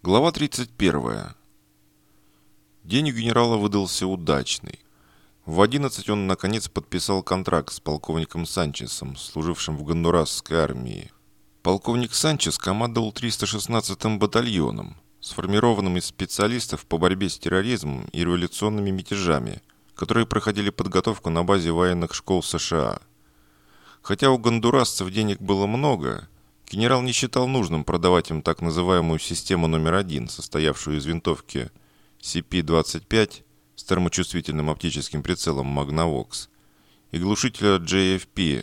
Глава 31. День у генерала выдался удачный. В 11 он наконец подписал контракт с полковником Санчесом, служившим в гондурасской армии. Полковник Санчес командовал 316-м батальоном, сформированным из специалистов по борьбе с терроризмом и революционными мятежами, которые проходили подготовку на базе военных школ США. Хотя у гондурасцев денег было много, генерал не считал нужным продавать им так называемую систему номер 1, состоявшую из винтовки CP-25 с термочувствительным оптическим прицелом Magnavox и глушителя JFP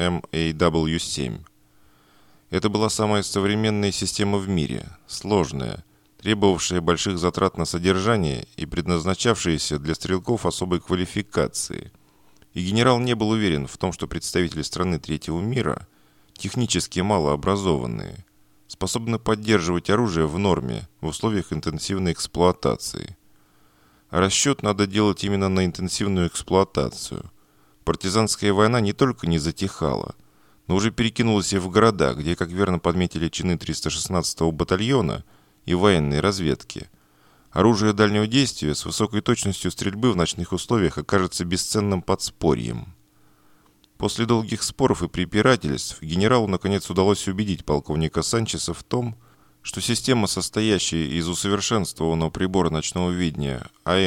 MAW-7. Это была самая современная система в мире, сложная, требовавшая больших затрат на содержание и предназначавшаяся для стрелков особой квалификации. И генерал не был уверен в том, что представители страны третьего мира, технически малообразованные, способны поддерживать оружие в норме в условиях интенсивной эксплуатации. А расчет надо делать именно на интенсивную эксплуатацию. Партизанская война не только не затихала, но уже перекинулась и в города, где, как верно подметили чины 316-го батальона и военной разведки, оружие дальнего действия с высокой точностью стрельбы в ночных условиях окажется бесценным подспорьем. После долгих споров и препирательств генералу наконец удалось убедить полковника Санчеса в том, что система, состоящая из усовершенствованного прибора ночного видения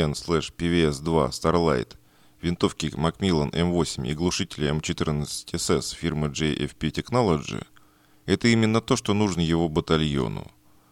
AN/PVS-2 Starlight, винтовки Macmillan M8 и глушителя M14SS фирмы JFP Technology, это именно то, что нужно его батальону.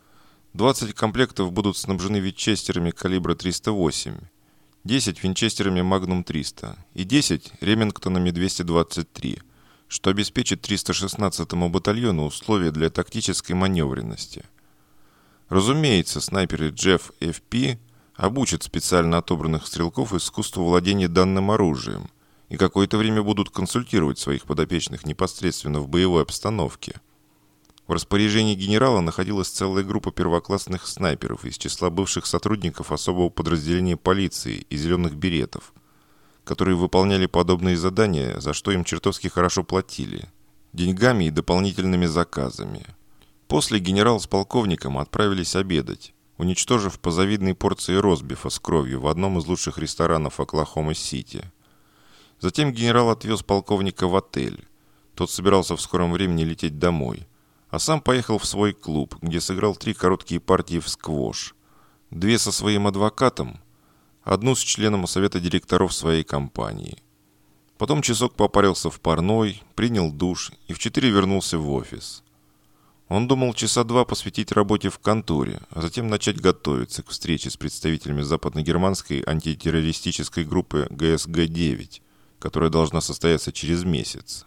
20 комплектов будут снабжены винчестерами калибра 308, 10 винчестерами Magnum 300 и 10 ремингтонами 223, что обеспечит 316-му батальону условия для тактической маневренности. Разумеется, снайперы Jeff FP обучат специально отобранных стрелков искусству владения данным оружием и какое-то время будут консультировать своих подопечных непосредственно в боевой обстановке. В распоряжении генерала находилась целая группа первоклассных снайперов из числа бывших сотрудников особого подразделения полиции и «Зеленых беретов», которые выполняли подобные задания, за что им чертовски хорошо платили, деньгами и дополнительными заказами. После генерал с полковником отправились обедать, уничтожив по завидной порции ростбифа с кровью в одном из лучших ресторанов Оклахома-Сити. Затем генерал отвез полковника в отель. Тот собирался в скором времени лететь домой, а сам поехал в свой клуб, где сыграл 3 короткие партии в сквош. 2 со своим адвокатом, 1 с членом совета директоров своей компании. Потом часок попарился в парной, принял душ и в 4 вернулся в офис. Он думал часа 2 посвятить работе в конторе, а затем начать готовиться к встрече с представителями западногерманской антитеррористической группы ГСГ-9, которая должна состояться через месяц.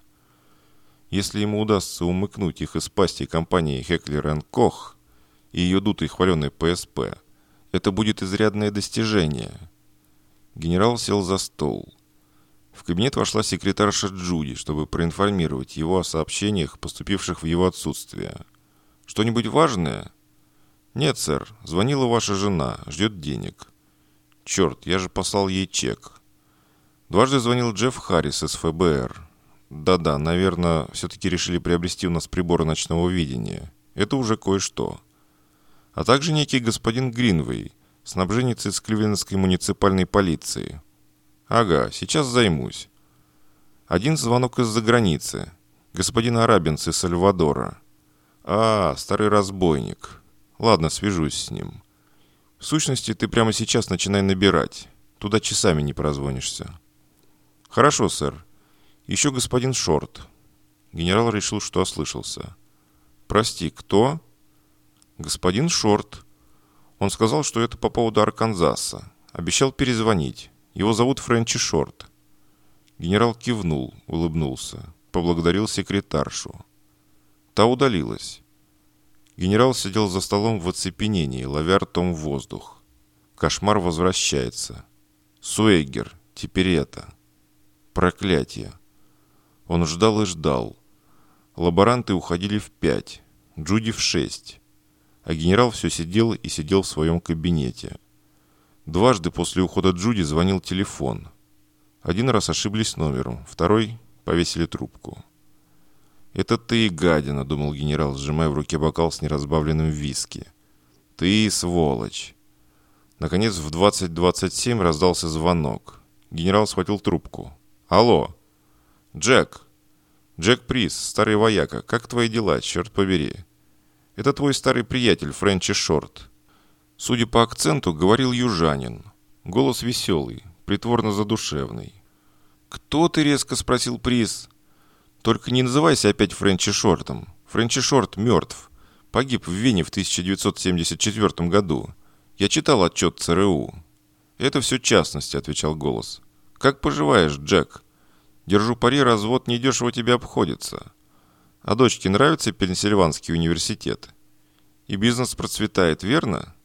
Если ему удастся умыкнуть их из пасти компании Heckler & Koch и ее дутой хваленой ПСП, это будет изрядное достижение. Генерал сел за стол. В кабинет вошла секретарша Джуди, чтобы проинформировать его о сообщениях, поступивших в его отсутствие. «Что-нибудь важное?» «Нет, сэр. Звонила ваша жена. Ждет денег». «Черт, я же послал ей чек». Дважды звонил Джефф Харрис из ФБР. «Да-да, наверное, все-таки решили приобрести у нас приборы ночного видения. Это уже кое-что». А также некий господин Гринвей, снабженец из Кливлендской муниципальной полиции. «Ага, сейчас займусь». Один звонок из-за границы. Господин Арабинс из Сальвадора. «А, старый разбойник. Ладно, свяжусь с ним. В сущности, ты прямо сейчас начинай набирать. Туда часами не прозвонишься». «Хорошо, сэр. Еще господин Шорт». Генерал решил, что ослышался. «Прости, кто?» «Господин Шорт. Он сказал, что это по поводу Арканзаса. Обещал перезвонить. Его зовут Френчи Шорт». Генерал кивнул, улыбнулся, поблагодарил секретаршу. Та удалилась. Генерал сидел за столом в оцепенении, ловя ртом воздух. Кошмар возвращается. Суэггер, теперь это. Проклятие. Он ждал и ждал. Лаборанты уходили в 5, Джуди в 6. А генерал все сидел и сидел в своем кабинете. Дважды после ухода Джуди звонил телефон. Один раз ошиблись номером, второй повесили трубку. «Это ты и гадина», — думал генерал, сжимая в руке бокал с неразбавленным виски. Ты сволочь. Наконец в 20:27 раздался звонок. Генерал схватил трубку. Алло. Джек. Джек Прис, старый вояка. Как твои дела, черт побери? Это твой старый приятель Френчи Шорт. Судя по акценту, говорил южанин. Голос веселый, притворно задушевный. «Кто ты?» — резко спросил Прис. «Только не называйся опять Френчи Шортом. Френчи Шорт мертв. Погиб в Вене в 1974 году. Я читал отчет ЦРУ». «Это все частности», — отвечал голос. «Как поживаешь, Джек? Держу пари, развод недешево тебе обходится. А дочке нравится Пенсильванский университет? И бизнес процветает, верно?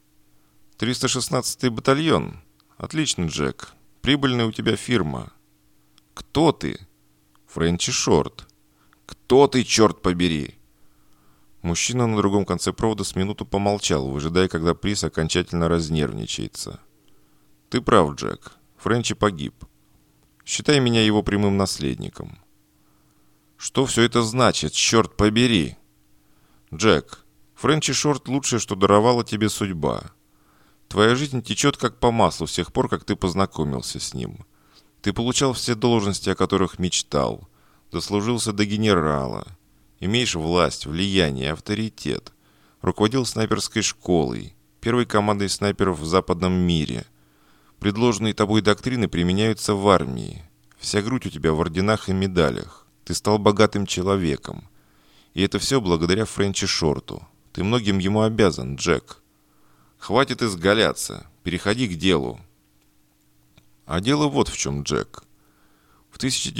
316-й батальон. Отлично, Джек. Прибыльная у тебя фирма». «Кто ты?» «Френчи Шорт». «Кто ты, черт побери?» Мужчина на другом конце провода с минуту помолчал, выжидая, когда Прис окончательно разнервничается. «Ты прав, Джек. Френчи погиб. Считай меня его прямым наследником». «Что все это значит, черт побери?» «Джек, Френчи Шорт лучшее, что даровала тебе судьба. Твоя жизнь течет как по маслу с тех пор, как ты познакомился с ним. Ты получал все должности, о которых мечтал, дослужился до генерала, имеешь власть, влияние, авторитет, руководил снайперской школой, первой командой снайперов в западном мире. Предложенные тобой доктрины применяются в армии. Вся грудь у тебя в орденах и медалях. Ты стал богатым человеком. И это все благодаря Френчи Шорту. Ты многим ему обязан, Джек. Хватит изгаляться. Переходи к делу». А дело вот в чем, Джек. В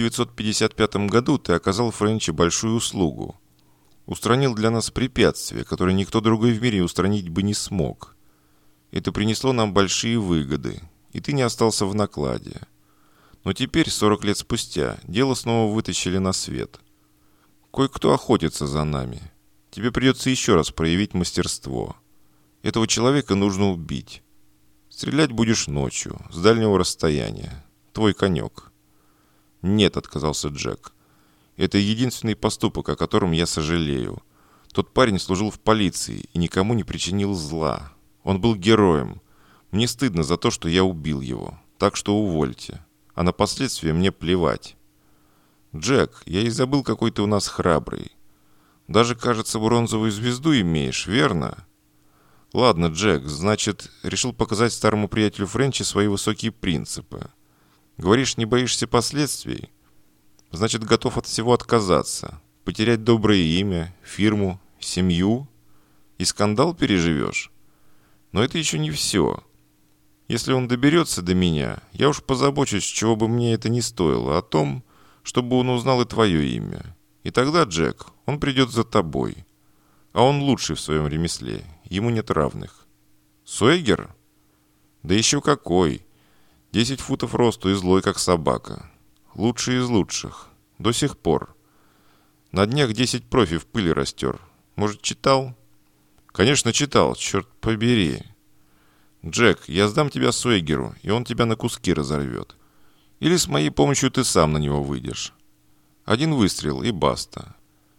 1955 году ты оказал Френчи большую услугу. Устранил для нас препятствия, которые никто другой в мире устранить бы не смог. Это принесло нам большие выгоды, и ты не остался в накладе. Но теперь, 40 лет спустя, дело снова вытащили на свет. Кое-кто охотится за нами. Тебе придется еще раз проявить мастерство. Этого человека нужно убить. Стрелять будешь ночью, с дальнего расстояния. Твой конек». «Нет», — отказался Джек. «Это единственный поступок, о котором я сожалею. Тот парень служил в полиции и никому не причинил зла. Он был героем. Мне стыдно за то, что я убил его. Так что увольте. А на последствия мне плевать». «Джек, я и забыл, какой ты у нас храбрый. Даже, кажется, бронзовую звезду имеешь, верно?» «Ладно, Джек, значит, решил показать старому приятелю Френчи свои высокие принципы. Говоришь, не боишься последствий? Значит, готов от всего отказаться. Потерять доброе имя, фирму, семью? И скандал переживешь? Но это еще не все. Если он доберется до меня, я уж позабочусь, чего бы мне это ни стоило, о том, чтобы он узнал и твое имя. И тогда, Джек, он придет за тобой. А он лучший в своем ремесле. Ему нет равных». «Суэгер? Да еще какой! 10 футов росту и злой, как собака. Лучший из лучших. До сих пор. На днях 10 профи в пыли растер. Может, читал?» «Конечно, читал, черт побери. Джек, я сдам тебя Суэгеру, и он тебя на куски разорвет. Или с моей помощью ты сам на него выйдешь. Один выстрел и баста».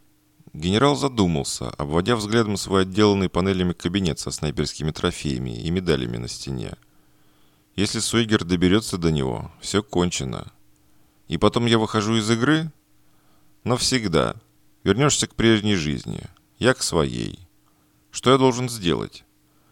Генерал задумался, обводя взглядом свой отделанный панелями кабинет со снайперскими трофеями и медалями на стене. «Если Суэгер доберется до него, все кончено. И потом я выхожу из игры? Навсегда. Вернешься к прежней жизни. Я к своей. Что я должен сделать?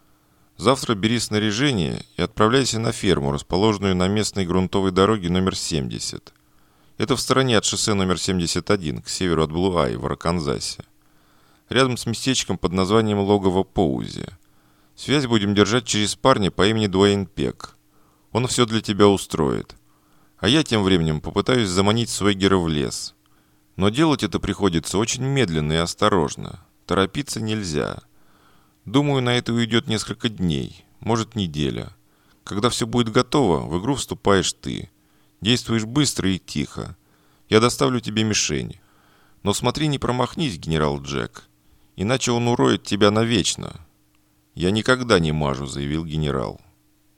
Завтра бери снаряжение и отправляйся на ферму, расположенную на местной грунтовой дороге номер 70. Это в стороне от шоссе номер 71, к северу от Блу-Ай, в Арканзасе. Рядом с местечком под названием Логово Поузи. Связь будем держать через парня по имени Дуэйн Пек. Он все для тебя устроит. А я тем временем попытаюсь заманить Суэгера в лес. Но делать это приходится очень медленно и осторожно. Торопиться нельзя. Думаю, на это уйдет несколько дней, может неделя. Когда все будет готово, в игру вступаешь ты. Действуешь быстро и тихо. Я доставлю тебе мишень. Но смотри, не промахнись, генерал Джек. Иначе он уроет тебя навечно». «Я никогда не мажу», — заявил генерал.